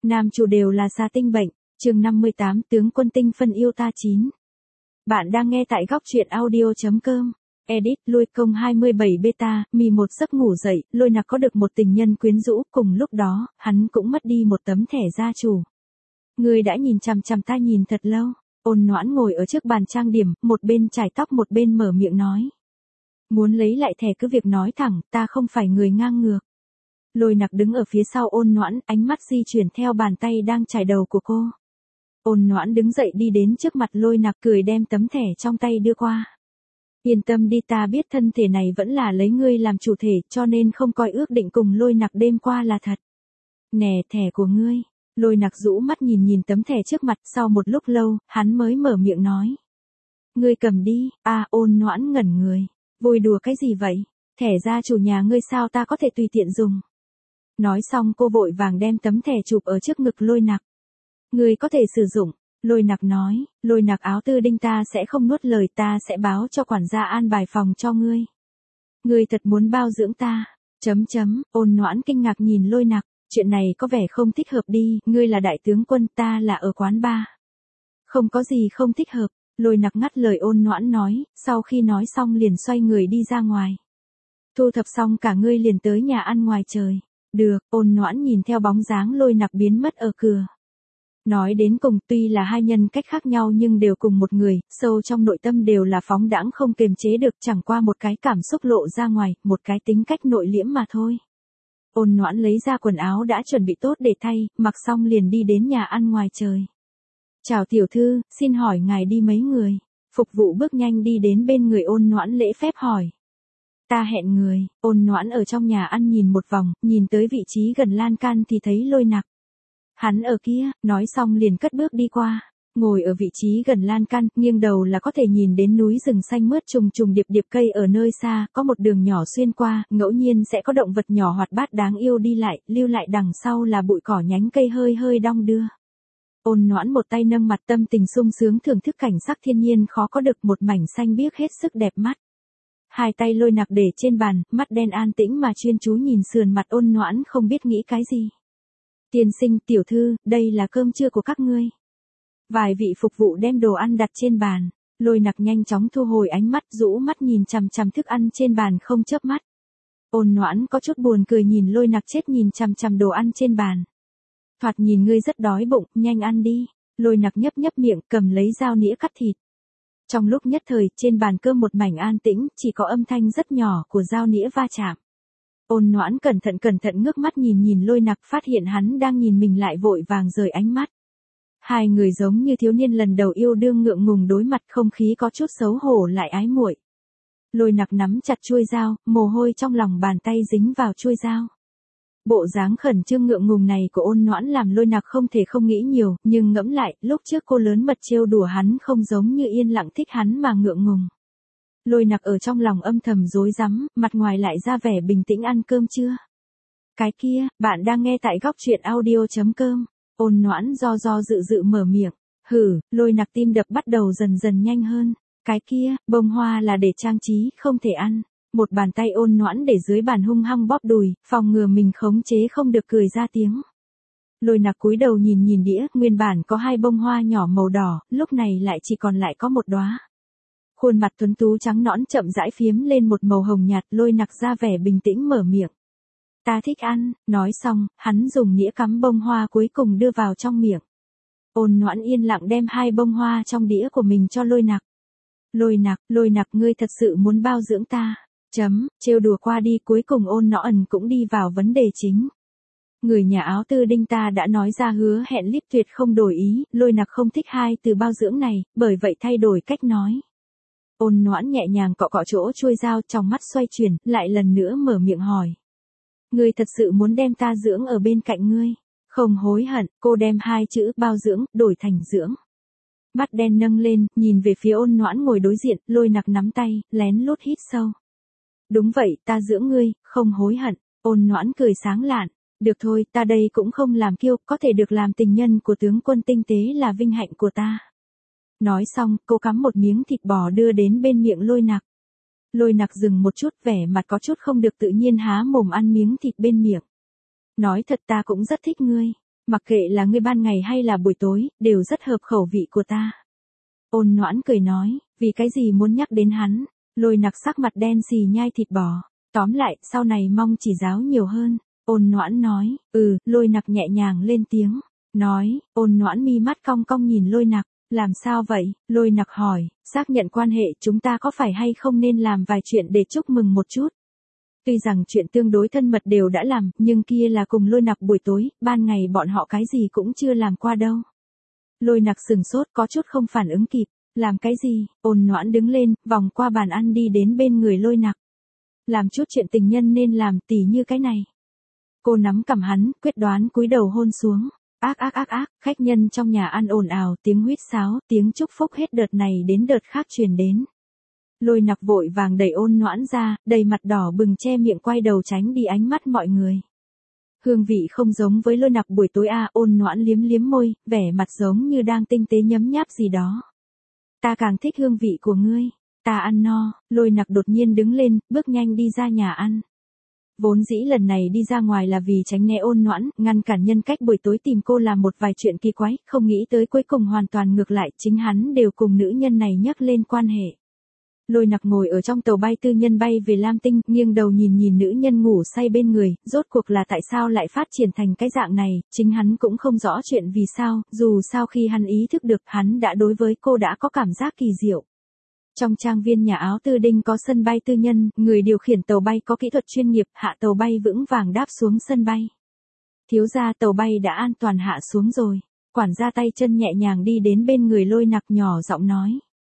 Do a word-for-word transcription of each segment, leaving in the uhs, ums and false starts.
Nam chủ đều là xà tinh bệnh, chương năm mươi tám tướng quân tinh phân yêu ta chín. Bạn đang nghe tại góc truyện audio.com. Edit, lui công hai mươi bảy beta, mì một giấc ngủ dậy, Lôi Nặc có được một tình nhân quyến rũ, cùng lúc đó, hắn cũng mất đi một tấm thẻ gia chủ. Người đã nhìn chằm chằm ta nhìn thật lâu, Ôn Noãn ngồi ở trước bàn trang điểm, một bên chải tóc một bên mở miệng nói. Muốn lấy lại thẻ cứ việc nói thẳng, ta không phải người ngang ngược. Lôi Nặc đứng ở phía sau Ôn Noãn, ánh mắt di chuyển theo bàn tay đang chải đầu của cô. Ôn Noãn đứng dậy đi đến trước mặt Lôi Nặc cười đem tấm thẻ trong tay đưa qua. Yên tâm đi, ta biết thân thể này vẫn là lấy ngươi làm chủ thể, cho nên không coi ước định cùng Lôi Nặc đêm qua là thật. Nè, thẻ của ngươi. Lôi Nặc rũ mắt nhìn nhìn tấm thẻ trước mặt, sau một lúc lâu, hắn mới mở miệng nói. Ngươi cầm đi. À, Ôn Noãn ngẩn người. Vui đùa cái gì vậy? Thẻ gia chủ nhà ngươi sao ta có thể tùy tiện dùng? Nói xong cô vội vàng đem tấm thẻ chụp ở trước ngực Lôi Nặc. Ngươi có thể sử dụng. Lôi Nặc nói, Lôi Nặc áo tư đinh ta sẽ không nuốt lời, ta sẽ báo cho quản gia an bài phòng cho ngươi. Ngươi thật muốn bao dưỡng ta. Chấm chấm, Ôn Noãn kinh ngạc nhìn Lôi Nặc, chuyện này có vẻ không thích hợp đi, ngươi là đại tướng quân, ta là ở quán bar. Không có gì không thích hợp, Lôi Nặc ngắt lời Ôn Noãn nói, sau khi nói xong liền xoay người đi ra ngoài. Thu thập xong cả ngươi liền tới nhà ăn ngoài trời. Được, Ôn Noãn nhìn theo bóng dáng Lôi Nặc biến mất ở cửa. Nói đến cùng, tuy là hai nhân cách khác nhau nhưng đều cùng một người, sâu trong nội tâm đều là phóng đãng không kiềm chế được, chẳng qua một cái cảm xúc lộ ra ngoài, một cái tính cách nội liễm mà thôi. Ôn Noãn lấy ra quần áo đã chuẩn bị tốt để thay, mặc xong liền đi đến nhà ăn ngoài trời. Chào tiểu thư, xin hỏi ngài đi mấy người? Phục vụ bước nhanh đi đến bên người Ôn Noãn lễ phép hỏi. Ta hẹn người. Ôn Noãn ở trong nhà ăn nhìn một vòng, nhìn tới vị trí gần lan can thì thấy Lôi Nặc. Hắn ở kia, nói xong liền cất bước đi qua, ngồi ở vị trí gần lan can, nghiêng đầu là có thể nhìn đến núi rừng xanh mướt trùng trùng điệp điệp cây ở nơi xa, có một đường nhỏ xuyên qua, ngẫu nhiên sẽ có động vật nhỏ hoạt bát đáng yêu đi lại, lưu lại đằng sau là bụi cỏ nhánh cây hơi hơi đong đưa. Ôn Noãn một tay nâng mặt tâm tình sung sướng thưởng thức cảnh sắc thiên nhiên khó có được, một mảnh xanh biếc hết sức đẹp mắt. Hai tay Lôi Nặc để trên bàn, mắt đen an tĩnh mà chuyên chú nhìn sườn mặt Ôn Noãn không biết nghĩ cái gì. Tiên sinh, tiểu thư, đây là cơm trưa của các ngươi. Vài vị phục vụ đem đồ ăn đặt trên bàn. Lôi Nặc nhanh chóng thu hồi ánh mắt, rũ mắt nhìn chằm chằm thức ăn trên bàn không chớp mắt. Ôn Noãn có chút buồn cười nhìn Lôi Nặc chết nhìn chằm chằm đồ ăn trên bàn. Thoạt nhìn ngươi rất đói bụng, nhanh ăn đi. Lôi Nặc nhấp nhấp miệng, cầm lấy dao nĩa cắt thịt. Trong lúc nhất thời, trên bàn cơm một mảnh an tĩnh, chỉ có âm thanh rất nhỏ của dao nĩa va chạm. Ôn Noãn cẩn thận cẩn thận ngước mắt nhìn nhìn Lôi Nặc, phát hiện hắn đang nhìn mình lại vội vàng rời ánh mắt. Hai người giống như thiếu niên lần đầu yêu đương ngượng ngùng đối mặt, không khí có chút xấu hổ lại ái muội. Lôi Nặc nắm chặt chuôi dao, mồ hôi trong lòng bàn tay dính vào chuôi dao. Bộ dáng khẩn trương ngượng ngùng này của Ôn Noãn làm Lôi Nặc không thể không nghĩ nhiều, nhưng ngẫm lại, lúc trước cô lớn mật trêu đùa hắn không giống như yên lặng thích hắn mà ngượng ngùng. Lôi Nặc ở trong lòng âm thầm rối rắm, mặt ngoài lại ra vẻ bình tĩnh. Ăn cơm chưa? Cái kia, bạn đang nghe tại góc truyện audio.com. Ôn Noãn do do dự dự mở miệng. Hử, Lôi Nặc tim đập bắt đầu dần dần nhanh hơn. Cái kia, bông hoa là để trang trí, không thể ăn. Một bàn tay Ôn Noãn để dưới bàn hung hăng bóp đùi, phòng ngừa mình khống chế không được cười ra tiếng. Lôi Nặc cúi đầu nhìn nhìn đĩa, nguyên bản có hai bông hoa nhỏ màu đỏ, lúc này lại chỉ còn lại có một đóa. Khuôn mặt tuấn tú trắng nõn chậm rãi phiếm lên một màu hồng nhạt, Lôi Nặc ra vẻ bình tĩnh mở miệng. Ta thích ăn, nói xong, hắn dùng nĩa cắm bông hoa cuối cùng đưa vào trong miệng. Ôn Noãn yên lặng đem hai bông hoa trong đĩa của mình cho Lôi Nặc. Lôi Nặc, Lôi Nặc ngươi thật sự muốn bao dưỡng ta. Chấm, trêu đùa qua đi, cuối cùng Ôn Noãn cũng đi vào vấn đề chính. Người nhà áo tư đinh ta đã nói ra hứa hẹn liếp tuyệt không đổi ý, Lôi Nặc không thích hai từ bao dưỡng này, bởi vậy thay đổi cách nói. Ôn Noãn nhẹ nhàng cọ cọ chỗ chuôi dao, trong mắt xoay chuyển, lại lần nữa mở miệng hỏi. Ngươi thật sự muốn đem ta dưỡng ở bên cạnh ngươi? Không hối hận, cô đem hai chữ bao dưỡng, đổi thành dưỡng. Mắt đen nâng lên, nhìn về phía Ôn Noãn ngồi đối diện, Lôi Nặc nắm tay, lén lút hít sâu. Đúng vậy, ta dưỡng ngươi, không hối hận. Ôn Noãn cười sáng lạn. Được thôi, ta đây cũng không làm kiêu, có thể được làm tình nhân của tướng quân tinh tế là vinh hạnh của ta. Nói xong, cô cắm một miếng thịt bò đưa đến bên miệng Lôi Nặc. Lôi Nặc dừng một chút, vẻ mặt có chút không được tự nhiên há mồm ăn miếng thịt bên miệng. Nói thật ta cũng rất thích ngươi. Mặc kệ là ngươi ban ngày hay là buổi tối, đều rất hợp khẩu vị của ta. Ôn Noãn cười nói, vì cái gì muốn nhắc đến hắn, Lôi Nặc sắc mặt đen xì nhai thịt bò, tóm lại, sau này mong chỉ giáo nhiều hơn. Ôn Noãn nói, ừ, Lôi Nặc nhẹ nhàng lên tiếng, nói, Ôn Noãn mi mắt cong cong nhìn Lôi Nặc, làm sao vậy, Lôi Nặc hỏi, xác nhận quan hệ chúng ta có phải hay không nên làm vài chuyện để chúc mừng một chút. Tuy rằng chuyện tương đối thân mật đều đã làm, nhưng kia là cùng Lôi Nặc buổi tối, ban ngày bọn họ cái gì cũng chưa làm qua đâu. Lôi Nặc sừng sốt có chút không phản ứng kịp, làm cái gì, Ôn Noãn đứng lên, vòng qua bàn ăn đi đến bên người Lôi Nặc. Làm chút chuyện tình nhân nên làm tỉ như cái này. Cô nắm cằm hắn, quyết đoán cúi đầu hôn xuống. Ác ác ác ác, khách nhân trong nhà ăn ồn ào, tiếng huýt sáo, tiếng chúc phúc hết đợt này đến đợt khác truyền đến. Lôi Nặc vội vàng đẩy Ôn Noãn ra, đầy mặt đỏ bừng che miệng quay đầu tránh đi ánh mắt mọi người. Hương vị không giống với Lôi Nặc buổi tối à, Ôn Noãn liếm liếm môi, vẻ mặt giống như đang tinh tế nhấm nháp gì đó. Ta càng thích hương vị của ngươi, ta ăn no. Lôi Nặc đột nhiên đứng lên, bước nhanh đi ra nhà ăn. Vốn dĩ lần này đi ra ngoài là vì tránh né Ôn Noãn, ngăn cản nhân cách buổi tối tìm cô làm một vài chuyện kỳ quái, không nghĩ tới cuối cùng hoàn toàn ngược lại, chính hắn đều cùng nữ nhân này nhắc lên quan hệ. Lôi Nặc ngồi ở trong tàu bay tư nhân bay về Lam Tinh, nghiêng đầu nhìn nhìn nữ nhân ngủ say bên người, rốt cuộc là tại sao lại phát triển thành cái dạng này, chính hắn cũng không rõ chuyện vì sao, dù sao khi hắn ý thức được, hắn đã đối với cô đã có cảm giác kỳ diệu. Trong trang viên nhà áo Tư Đinh có sân bay tư nhân, người điều khiển tàu bay có kỹ thuật chuyên nghiệp, hạ tàu bay vững vàng đáp xuống sân bay. Thiếu gia, tàu bay đã an toàn hạ xuống rồi. Quản gia tay chân nhẹ nhàng đi đến bên người Lôi Nặc nhỏ giọng nói.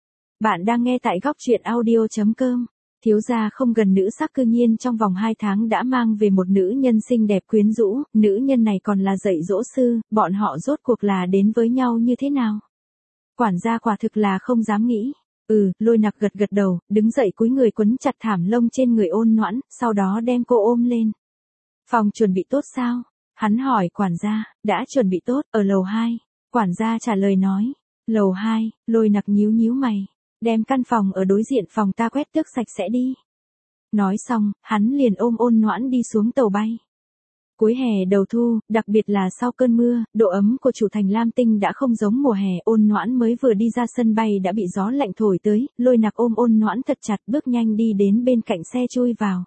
Bạn đang nghe tại góc truyện audio chấm com. Thiếu gia không gần nữ sắc cư nhiên trong vòng hai tháng đã mang về một nữ nhân xinh đẹp quyến rũ, nữ nhân này còn là dạy dỗ sư, bọn họ rốt cuộc là đến với nhau như thế nào? Quản gia quả thực là không dám nghĩ. Ừ, Lôi Nặc gật gật đầu, đứng dậy cúi người quấn chặt thảm lông trên người Ôn Noãn, sau đó đem cô ôm lên. Phòng chuẩn bị tốt sao? Hắn hỏi quản gia, đã chuẩn bị tốt, ở lầu hai. Quản gia trả lời nói, lầu hai, Lôi Nặc nhíu nhíu mày, đem căn phòng ở đối diện phòng ta quét tước sạch sẽ đi. Nói xong, hắn liền ôm Ôn Noãn đi xuống tàu bay. Cuối hè đầu thu, đặc biệt là sau cơn mưa, độ ấm của chủ thành Lam Tinh đã không giống mùa hè, Ôn Noãn mới vừa đi ra sân bay đã bị gió lạnh thổi tới, Lôi Nặc ôm Ôn Noãn thật chặt bước nhanh đi đến bên cạnh xe chui vào.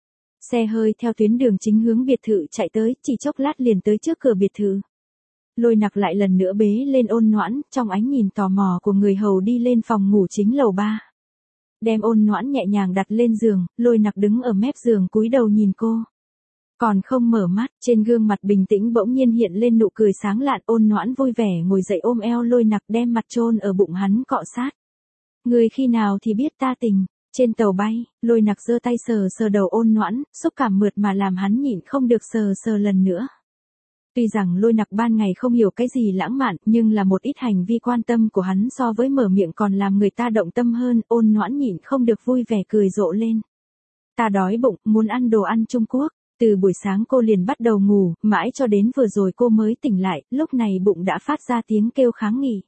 Xe hơi theo tuyến đường chính hướng biệt thự chạy tới, chỉ chốc lát liền tới trước cửa biệt thự. Lôi Nặc lại lần nữa bế lên Ôn Noãn, trong ánh nhìn tò mò của người hầu đi lên phòng ngủ chính lầu ba. Đem Ôn Noãn nhẹ nhàng đặt lên giường, Lôi Nặc đứng ở mép giường cúi đầu nhìn cô. Còn không mở mắt, trên gương mặt bình tĩnh bỗng nhiên hiện lên nụ cười sáng lạn. Ôn Noãn vui vẻ ngồi dậy ôm eo Lôi Nặc đem mặt chôn ở bụng hắn cọ sát. Người khi nào thì biết ta tình. Trên tàu bay, Lôi Nặc giơ tay sờ sờ đầu Ôn Noãn, xúc cảm mượt mà làm hắn nhịn không được sờ sờ lần nữa. Tuy rằng Lôi Nặc ban ngày không hiểu cái gì lãng mạn, nhưng là một ít hành vi quan tâm của hắn so với mở miệng còn làm người ta động tâm hơn. Ôn Noãn nhịn không được vui vẻ cười rộ lên. Ta đói bụng, muốn ăn đồ ăn Trung Quốc. Từ buổi sáng cô liền bắt đầu ngủ, mãi cho đến vừa rồi cô mới tỉnh lại, lúc này bụng đã phát ra tiếng kêu kháng nghị.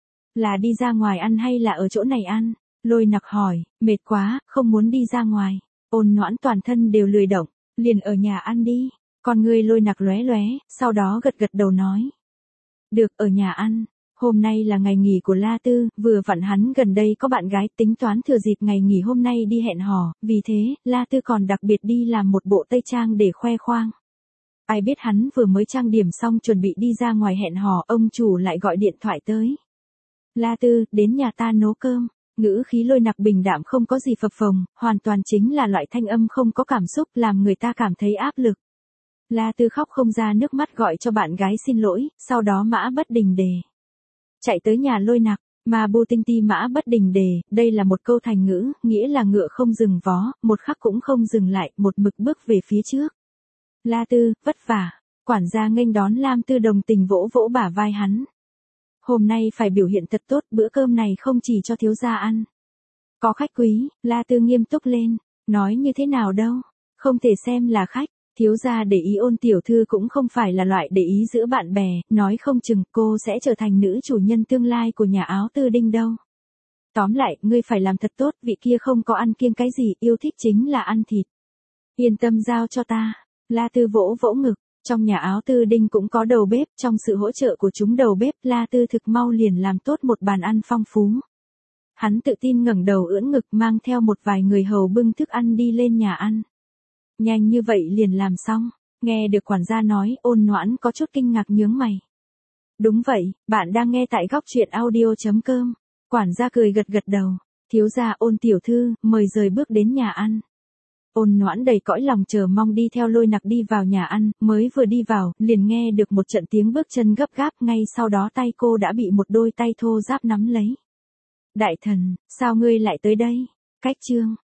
Là đi ra ngoài ăn hay là ở chỗ này ăn? Lôi Nặc hỏi, mệt quá, không muốn đi ra ngoài. Ôn Noãn toàn thân đều lười động, liền ở nhà ăn đi. Con người Lôi Nặc lóe lóe, sau đó gật gật đầu nói. Được, ở nhà ăn. Hôm nay là ngày nghỉ của La Tư, vừa vặn hắn gần đây có bạn gái, tính toán thừa dịp ngày nghỉ hôm nay đi hẹn hò, vì thế, La Tư còn đặc biệt đi làm một bộ tây trang để khoe khoang. Ai biết hắn vừa mới trang điểm xong chuẩn bị đi ra ngoài hẹn hò, ông chủ lại gọi điện thoại tới. La Tư, đến nhà ta nấu cơm. Ngữ khí Lôi Nặc bình đạm không có gì phập phồng, hoàn toàn chính là loại thanh âm không có cảm xúc làm người ta cảm thấy áp lực. La Tư khóc không ra nước mắt gọi cho bạn gái xin lỗi, sau đó mã bất đình đề. Chạy tới nhà Lôi Nặc, mà bu tinh ti mã bất đình đề, đây là một câu thành ngữ, nghĩa là ngựa không dừng vó, một khắc cũng không dừng lại, một mực bước về phía trước. La Tư, vất vả, quản gia nghênh đón Lam Tư đồng tình vỗ vỗ bả vai hắn. Hôm nay phải biểu hiện thật tốt, bữa cơm này không chỉ cho thiếu gia ăn. Có khách quý, La Tư nghiêm túc lên, nói như thế nào đâu, không thể xem là khách. Thiếu gia để ý Ôn tiểu thư cũng không phải là loại để ý giữa bạn bè, nói không chừng cô sẽ trở thành nữ chủ nhân tương lai của nhà áo Tư Đinh đâu. Tóm lại, ngươi phải làm thật tốt, vị kia không có ăn kiêng cái gì, yêu thích chính là ăn thịt. Yên tâm giao cho ta. La Tư vỗ vỗ ngực, Trong nhà áo Tư Đinh cũng có đầu bếp, trong sự hỗ trợ của chúng đầu bếp, La Tư thực mau liền làm tốt một bàn ăn phong phú. Hắn tự tin ngẩng đầu ưỡn ngực mang theo một vài người hầu bưng thức ăn đi lên nhà ăn. Nhanh như vậy liền làm xong, nghe được quản gia nói, Ôn Noãn có chút kinh ngạc nhướng mày. Đúng vậy, bạn đang nghe tại góc truyện audio.com. Quản gia cười gật gật đầu, thiếu gia Ôn tiểu thư, mời rời bước đến nhà ăn. Ôn Noãn đầy cõi lòng chờ mong đi theo Lôi Nặc đi vào nhà ăn, mới vừa đi vào, liền nghe được một trận tiếng bước chân gấp gáp, ngay sau đó tay cô đã bị một đôi tay thô ráp nắm lấy. Đại thần, sao ngươi lại tới đây? Cách chương,